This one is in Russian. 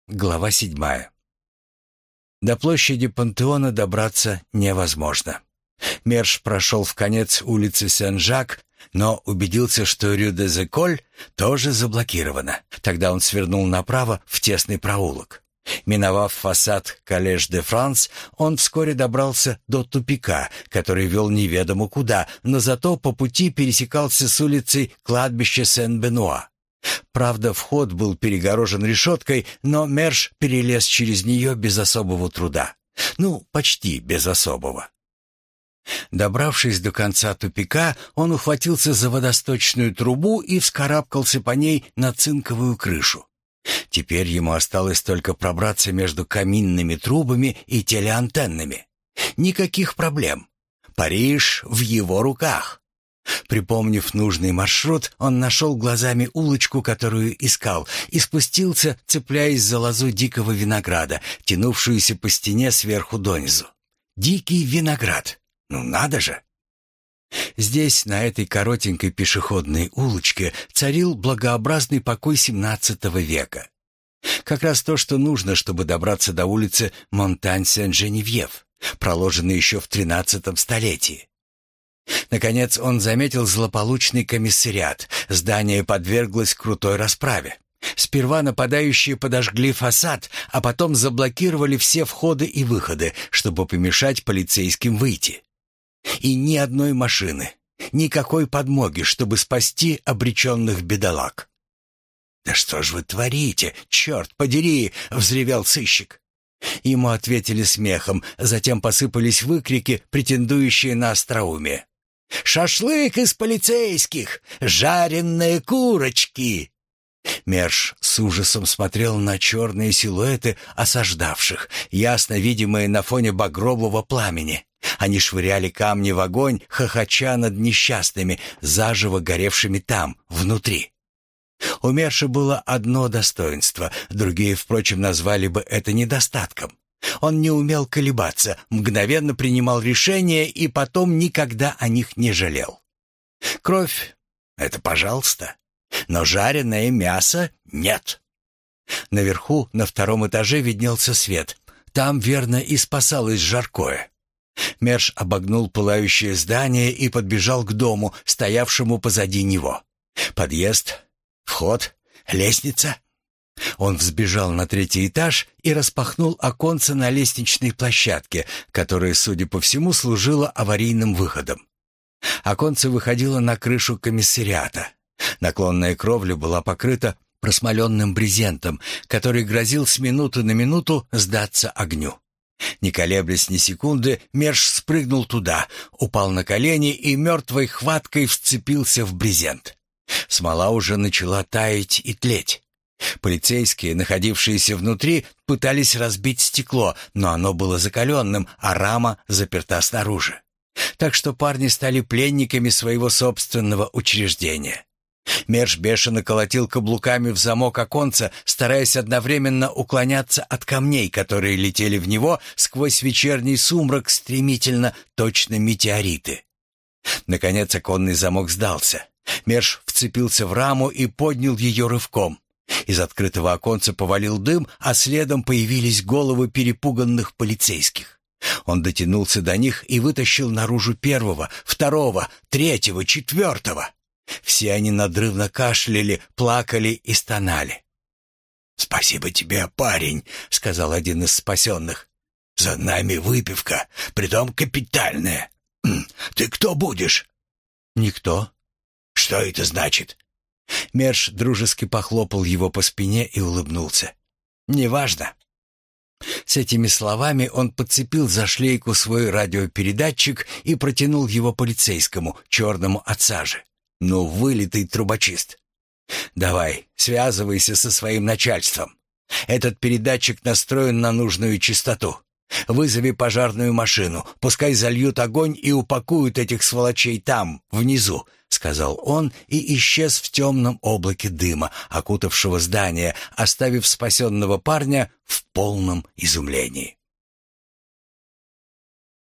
Глава 7. До площади Пантеона добраться невозможно. Мерш прошел в конец улицы Сен-Жак, но убедился, что Рю-де-Зеколь тоже заблокирована. Тогда он свернул направо в тесный проулок. Миновав фасад Коллеж-де-Франс, он вскоре добрался до тупика, который вел неведомо куда, но зато по пути пересекался с улицей кладбища Сен-Бенуа. Правда, вход был перегорожен решеткой, но Мерш перелез через нее без особого труда. Ну, почти без особого. Добравшись до конца тупика, он ухватился за водосточную трубу и вскарабкался по ней на цинковую крышу. Теперь ему осталось только пробраться между каминными трубами и телеантеннами. Никаких проблем. Париж в его руках. Припомнив нужный маршрут, он нашел глазами улочку, которую искал, и спустился, цепляясь за лозу дикого винограда, тянувшуюся по стене сверху донизу. Дикий виноград. Ну надо же! Здесь, на этой коротенькой пешеходной улочке, царил благообразный покой XVII века. Как раз то, что нужно, чтобы добраться до улицы Монтань-Сен-Женевьев, проложенной еще в XIII столетии. Наконец он заметил злополучный комиссариат. Здание подверглось крутой расправе. Сперва нападающие подожгли фасад, а потом заблокировали все входы и выходы, чтобы помешать полицейским выйти. И ни одной машины, никакой подмоги, чтобы спасти обреченных бедолаг. «Да что ж вы творите, черт подери!» — взревел сыщик. Ему ответили смехом, затем посыпались выкрики, претендующие на остроумие. «Шашлык из полицейских! Жареные курочки!» Мерш с ужасом смотрел на черные силуэты осаждавших, ясно видимые на фоне багрового пламени. Они швыряли камни в огонь, хохоча над несчастными, заживо горевшими там, внутри. У Мерша было одно достоинство, другие, впрочем, назвали бы это недостатком. Он не умел колебаться, мгновенно принимал решения и потом никогда о них не жалел. Кровь — это пожалуйста, но жареное мясо — нет. Наверху, на втором этаже, виднелся свет. Там, верно, и спасалось жаркое. Мерш обогнул пылающее здание и подбежал к дому, стоявшему позади него. Подъезд, вход, лестница. Он взбежал на третий этаж и распахнул оконце на лестничной площадке, которая, судя по всему, служила аварийным выходом. Оконце выходило на крышу комиссариата. Наклонная кровля была покрыта просмоленным брезентом, который грозил с минуты на минуту сдаться огню. Не колеблясь ни секунды, Мерш спрыгнул туда, упал на колени и мертвой хваткой вцепился в брезент. Смола уже начала таять и тлеть. Полицейские, находившиеся внутри, пытались разбить стекло, но оно было закаленным, а рама заперта снаружи. Так что парни стали пленниками своего собственного учреждения. Мерш бешено колотил каблуками в замок оконца, стараясь одновременно уклоняться от камней, которые летели в него сквозь вечерний сумрак стремительно, точно метеориты. Наконец оконный замок сдался. Мерш вцепился в раму и поднял ее рывком. Из открытого оконца повалил дым, а следом появились головы перепуганных полицейских. Он дотянулся до них и вытащил наружу первого, второго, третьего, четвертого. Все они надрывно кашляли, плакали и стонали. «Спасибо тебе, парень», — сказал один из спасенных. «За нами выпивка, притом капитальная. Ты кто будешь?» «Никто». «Что это значит?» Мерш дружески похлопал его по спине и улыбнулся. «Неважно». С этими словами он подцепил за шлейку свой радиопередатчик и протянул его полицейскому, черному от сажи. «Ну, вылитый трубочист. Давай, связывайся со своим начальством. Этот передатчик настроен на нужную частоту. Вызови пожарную машину, пускай зальют огонь и упакуют этих сволочей там, внизу», — сказал он и исчез в темном облаке дыма, окутавшего здание, оставив спасенного парня в полном изумлении.